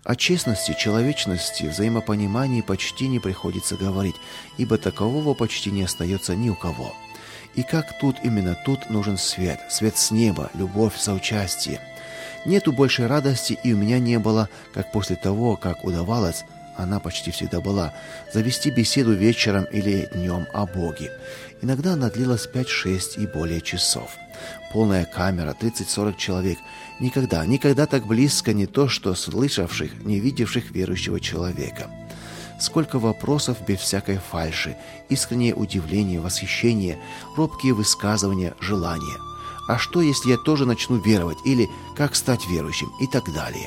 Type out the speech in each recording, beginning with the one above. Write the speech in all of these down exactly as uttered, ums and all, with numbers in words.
О честности, человечности, взаимопонимании почти не приходится говорить, ибо такового почти не остается ни у кого. И как тут, именно тут нужен свет, свет с неба, любовь, соучастие. Нету большей радости и у меня не было, как после того, как удавалось, она почти всегда была, завести беседу вечером или днем о Боге. Иногда она длилась пять-шесть и более часов. Полная камера, тридцать-сорок человек. Никогда, никогда так близко не то, что слышавших, не видевших верующего человека. Сколько вопросов без всякой фальши, искреннее удивление, восхищение, робкие высказывания, желания. А что, если я тоже начну веровать? Или как стать верующим? И так далее.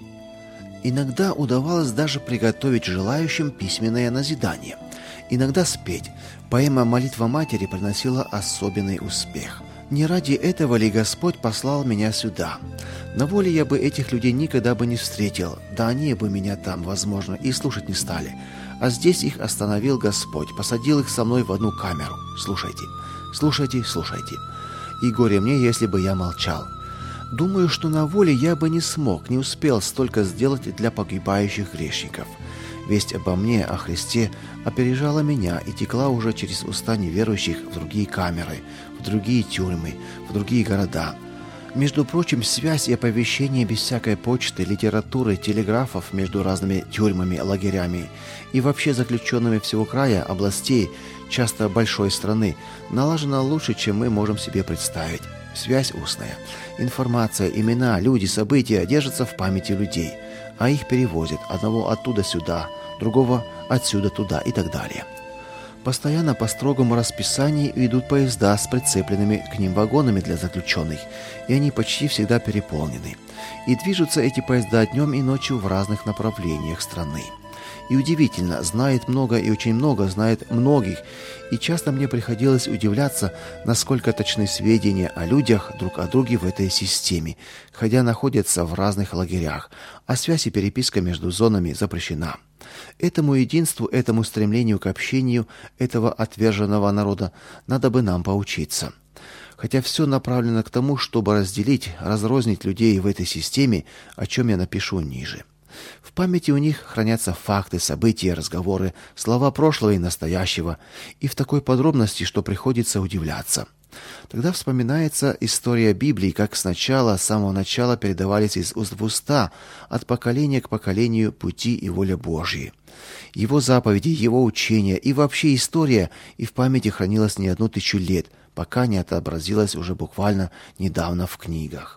Иногда удавалось даже приготовить желающим письменное назидание. Иногда спеть. Поэма «Молитва матери» приносила особенный успех. Не ради этого ли Господь послал меня сюда? На воле я бы этих людей никогда бы не встретил, да они бы меня там, возможно, и слушать не стали. А здесь их остановил Господь, посадил их со мной в одну камеру. Слушайте, слушайте, слушайте. И горе мне, если бы я молчал. Думаю, что на воле я бы не смог, не успел столько сделать для погибающих грешников. Весть обо мне, о Христе, опережала меня и текла уже через уста неверующих в другие камеры, в другие тюрьмы, в другие города. Между прочим, связь и оповещение без всякой почты, литературы, телеграфов между разными тюрьмами, лагерями и вообще заключенными всего края, областей, часто большой страны, налажена лучше, чем мы можем себе представить. Связь устная. Информация, имена, люди, события держатся в памяти людей, а их перевозят одного оттуда сюда, другого отсюда туда и так далее. Постоянно по строгому расписанию идут поезда с прицепленными к ним вагонами для заключенных, и они почти всегда переполнены. И движутся эти поезда днем и ночью в разных направлениях страны. И удивительно, знает много и очень много знает многих, и часто мне приходилось удивляться, насколько точны сведения о людях друг о друге в этой системе, хотя находятся в разных лагерях, а связь и переписка между зонами запрещена. Этому единству, этому стремлению к общению этого отверженного народа надо бы нам поучиться. Хотя все направлено к тому, чтобы разделить, разрознить людей в этой системе, о чем я напишу ниже. В памяти у них хранятся факты, события, разговоры, слова прошлого и настоящего, и в такой подробности, что приходится удивляться. Тогда вспоминается история Библии, как сначала, с самого начала передавались из уст в уста, от поколения к поколению пути и воля Божьи. Его заповеди, его учения и вообще история и в памяти хранилась не одну тысячу лет, пока не отобразилась уже буквально недавно в книгах.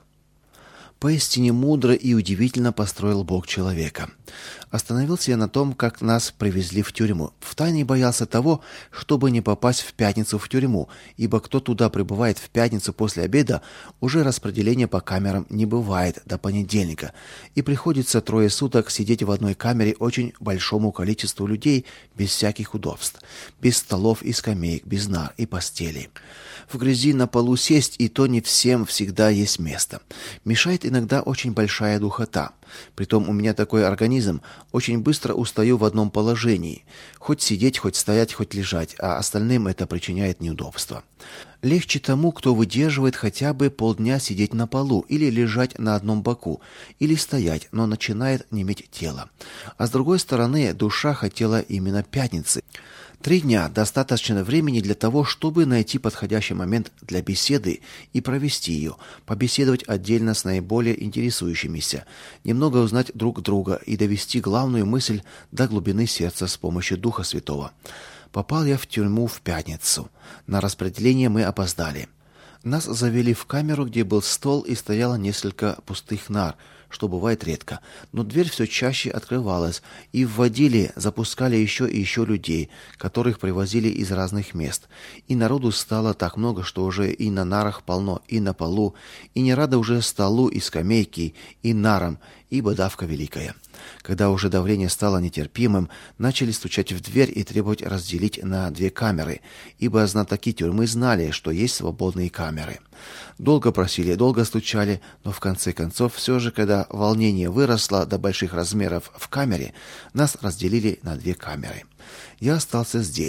Поистине мудро и удивительно построил Бог человека. Остановился я на том, как нас привезли в тюрьму. Втайне боялся того, чтобы не попасть в пятницу в тюрьму, ибо кто туда прибывает в пятницу после обеда, уже распределения по камерам не бывает до понедельника, и приходится трое суток сидеть в одной камере очень большому количеству людей без всяких удобств, без столов и скамеек, без нар и постелей. В грязи на полу сесть, и то не всем всегда есть место. Мешает иногда очень большая духота. Притом у меня такой организм, очень быстро устаю в одном положении. Хоть сидеть, хоть стоять, хоть лежать, а остальным это причиняет неудобства. Легче тому, кто выдерживает хотя бы полдня сидеть на полу или лежать на одном боку, или стоять, но начинает неметь тело. А с другой стороны, душа хотела именно пятницы. Три дня – достаточно времени для того, чтобы найти подходящий момент для беседы и провести ее, побеседовать отдельно с наиболее интересующимися, немного узнать друг друга и довести главную мысль до глубины сердца с помощью Духа Святого. Попал я в тюрьму в пятницу. На распределение мы опоздали. Нас завели в камеру, где был стол и стояло несколько пустых нар, что бывает редко, но дверь все чаще открывалась, и вводили, запускали еще и еще людей, которых привозили из разных мест. И народу стало так много, что уже и на нарах полно, и на полу, и не рада уже столу и скамейке, и нарам, ибо давка великая. Когда уже давление стало нетерпимым, начали стучать в дверь и требовать разделить на две камеры, ибо знатоки тюрьмы знали, что есть свободные камеры. Долго просили, долго стучали, но в конце концов, все же, когда волнение выросло до больших размеров в камере, нас разделили на две камеры. Я остался здесь.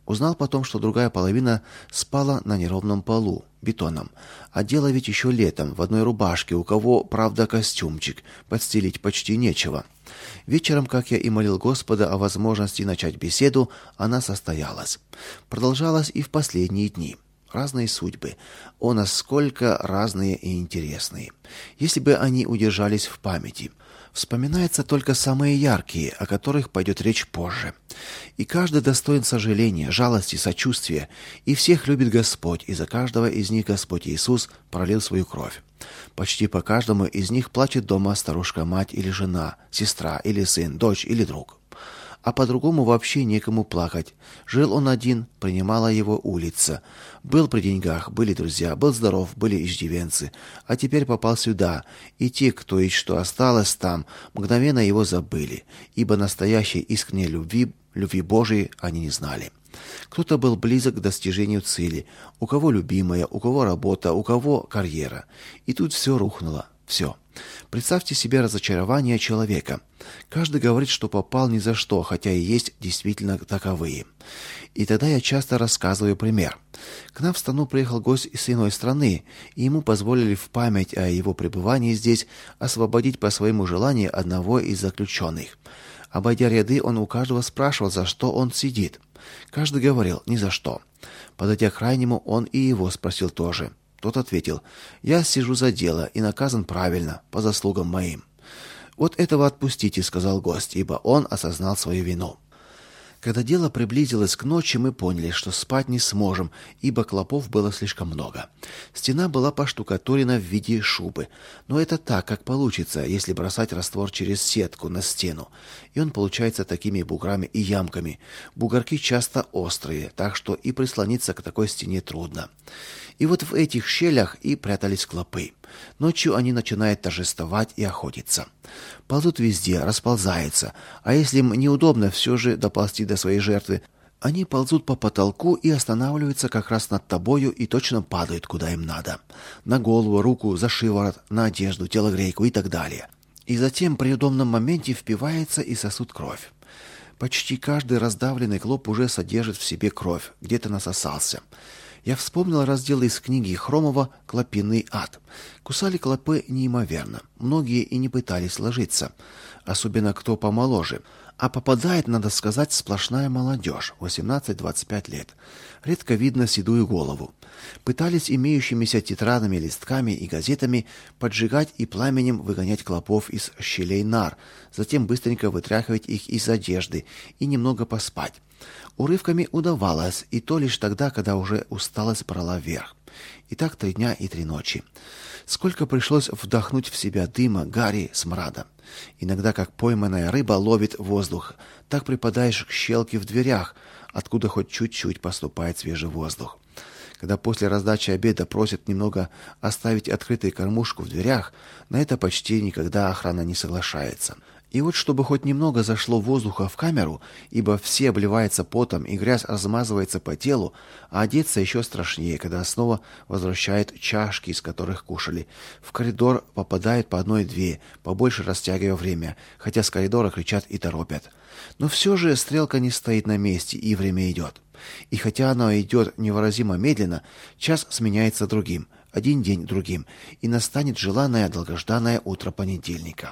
Узнал потом, что другая половина спала на неровном полу, бетоном. А дело ведь еще летом, в одной рубашке, у кого, правда, костюмчик, подстелить почти нечего. Вечером, как я и молил Господа о возможности начать беседу, она состоялась. Продолжалась и в последние дни. Разные судьбы. О, насколько разные и интересные. Если бы они удержались в памяти. Вспоминаются только самые яркие, о которых пойдет речь позже. И каждый достоин сожаления, жалости, сочувствия, и всех любит Господь, и за каждого из них Господь Иисус пролил свою кровь. Почти по каждому из них плачет дома старушка-мать или жена, сестра или сын, дочь или друг. А по-другому вообще некому плакать. Жил он один, принимала его улица. Был при деньгах, были друзья, был здоров, были иждивенцы. А теперь попал сюда, и те, кто и что осталось там, мгновенно его забыли, ибо настоящей искренней любви, любви Божией они не знали. Кто-то был близок к достижению цели, у кого любимая, у кого работа, у кого карьера. И тут все рухнуло, все. Представьте себе разочарование человека. Каждый говорит, что попал ни за что, хотя и есть действительно таковые. И тогда я часто рассказываю пример. К нам в страну приехал гость из иной страны, и ему позволили в память о его пребывании здесь освободить по своему желанию одного из заключенных. Обойдя ряды, он у каждого спрашивал, за что он сидит. Каждый говорил: ни за что. Подойдя к крайнему, он и его спросил тоже. Тот ответил: я сижу за дело и наказан правильно, по заслугам моим. Вот этого отпустите, сказал гость, ибо он осознал свою вину. Когда дело приблизилось к ночи, мы поняли, что спать не сможем, ибо клопов было слишком много. Стена была поштукатурена в виде шубы, но это так, как получится, если бросать раствор через сетку на стену. И он получается такими буграми и ямками. Бугорки часто острые, так что и прислониться к такой стене трудно. И вот в этих щелях и прятались клопы. Ночью они начинают торжествовать и охотиться. Ползут везде, расползаются, а если им неудобно все же доползти до своей жертвы, они ползут по потолку и останавливаются как раз над тобою и точно падают куда им надо. На голову, руку, за шиворот, на одежду, телогрейку и так далее. И затем при удобном моменте впивается и сосут кровь. Почти каждый раздавленный клоп уже содержит в себе кровь, где-то насосался. Я вспомнил раздел из книги Хромова «Клопиный ад». Кусали клопы неимоверно. Многие и не пытались ложиться, особенно кто помоложе. А попадает, надо сказать, сплошная молодежь, восемнадцать-двадцать пять лет. Редко видно седую голову. Пытались имеющимися тетрадными листками и газетами поджигать и пламенем выгонять клопов из щелей нар, затем быстренько вытряхивать их из одежды и немного поспать. Урывками удавалось, и то лишь тогда, когда уже усталость брала верх. И так три дня и три ночи. Сколько пришлось вдохнуть в себя дыма, гари, смрада. Иногда, как пойманная рыба ловит воздух, так припадаешь к щелке в дверях, откуда хоть чуть-чуть поступает свежий воздух. Когда после раздачи обеда просят немного оставить открытой кормушку в дверях, на это почти никогда охрана не соглашается. И вот чтобы хоть немного зашло воздуха в камеру, ибо все обливаются потом и грязь размазывается по телу, а одеться еще страшнее, когда снова возвращают чашки, из которых кушали. В коридор попадает по одной-две, побольше растягивая время, хотя с коридора кричат и торопят. Но все же стрелка не стоит на месте, и время идет. И хотя оно идет невыразимо медленно, час сменяется другим, один день другим, и настанет желанное долгожданное утро понедельника.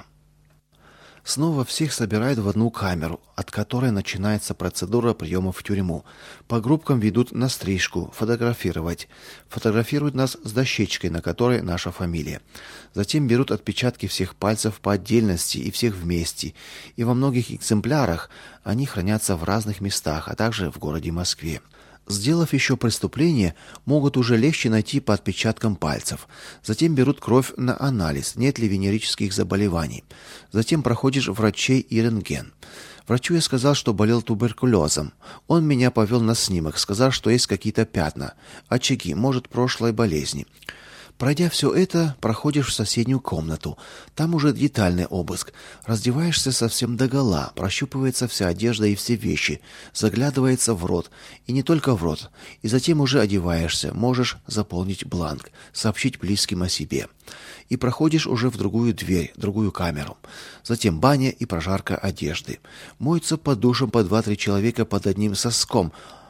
Снова всех собирают в одну камеру, от которой начинается процедура приема в тюрьму. По группкам ведут на стрижку, фотографировать. Фотографируют нас с дощечкой, на которой наша фамилия. Затем берут отпечатки всех пальцев по отдельности и всех вместе. И во многих экземплярах они хранятся в разных местах, а также в городе Москве. Сделав еще преступление, могут уже легче найти по отпечаткам пальцев. Затем берут кровь на анализ, нет ли венерических заболеваний. Затем проходишь врачей и рентген. Врачу я сказал, что болел туберкулезом. Он меня повел на снимок, сказал, что есть какие-то пятна, очаги, может, прошлой болезни. Пройдя все это, проходишь в соседнюю комнату. Там уже детальный обыск. Раздеваешься совсем догола, прощупывается вся одежда и все вещи, заглядывается в рот, и не только в рот. И затем уже одеваешься, можешь заполнить бланк, сообщить близким о себе. И проходишь уже в другую дверь, другую камеру. Затем баня и прожарка одежды. Моются под душем по два-три человека под одним соском,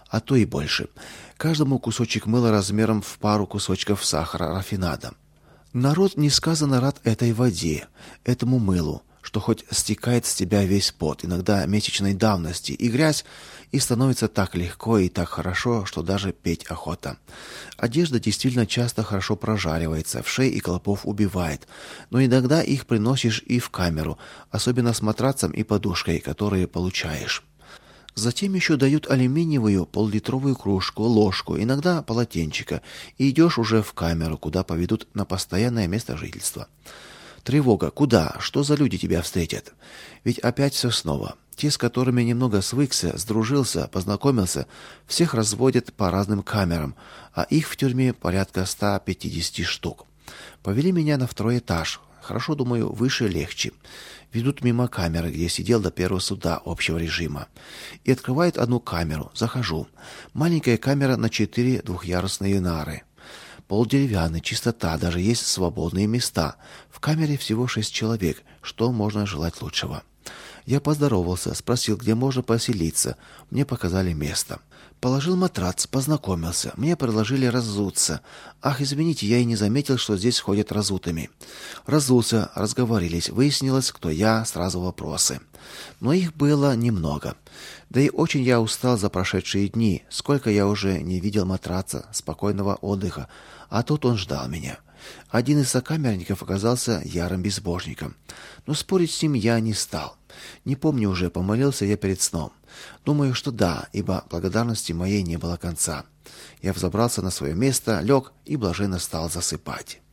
а то и больше. Каждому кусочек мыла размером в пару кусочков сахара рафинада. Народ несказанно рад этой воде, этому мылу, что хоть стекает с тебя весь пот, иногда месячной давности, и грязь, и становится так легко и так хорошо, что даже петь охота. Одежда действительно часто хорошо прожаривается, вшей и клопов убивает, но иногда их приносишь и в камеру, особенно с матрацем и подушкой, которые получаешь. Затем еще дают алюминиевую поллитровую кружку, ложку, иногда полотенчика, и идешь уже в камеру, куда поведут на постоянное место жительства. Тревога. Куда? Что за люди тебя встретят? Ведь опять все снова. Те, с которыми немного свыкся, сдружился, познакомился, всех разводят по разным камерам, а их в тюрьме порядка ста пятидесяти штук. Повели меня на второй этаж. Хорошо, думаю, выше легче. Ведут мимо камеры, где сидел до первого суда общего режима. И открывают одну камеру. Захожу. Маленькая камера на четыре двухъярусные нары. Пол деревянный, чистота, даже есть свободные места. В камере всего шесть человек. Что можно желать лучшего? Я поздоровался, спросил, где можно поселиться. Мне показали место. Положил матрац, познакомился. Мне предложили разуться. Ах, извините, я и не заметил, что здесь ходят разутыми. Разулся, разговорились, выяснилось, кто я, сразу вопросы. Но их было немного. Да и очень я устал за прошедшие дни. Сколько я уже не видел матраца, спокойного отдыха. А тут он ждал меня. Один из сокамерников оказался ярым безбожником. Но спорить с ним я не стал. Не помню уже, помолился я перед сном. Думаю, что да, ибо благодарности моей не было конца. Я взобрался на свое место, лег и блаженно стал засыпать.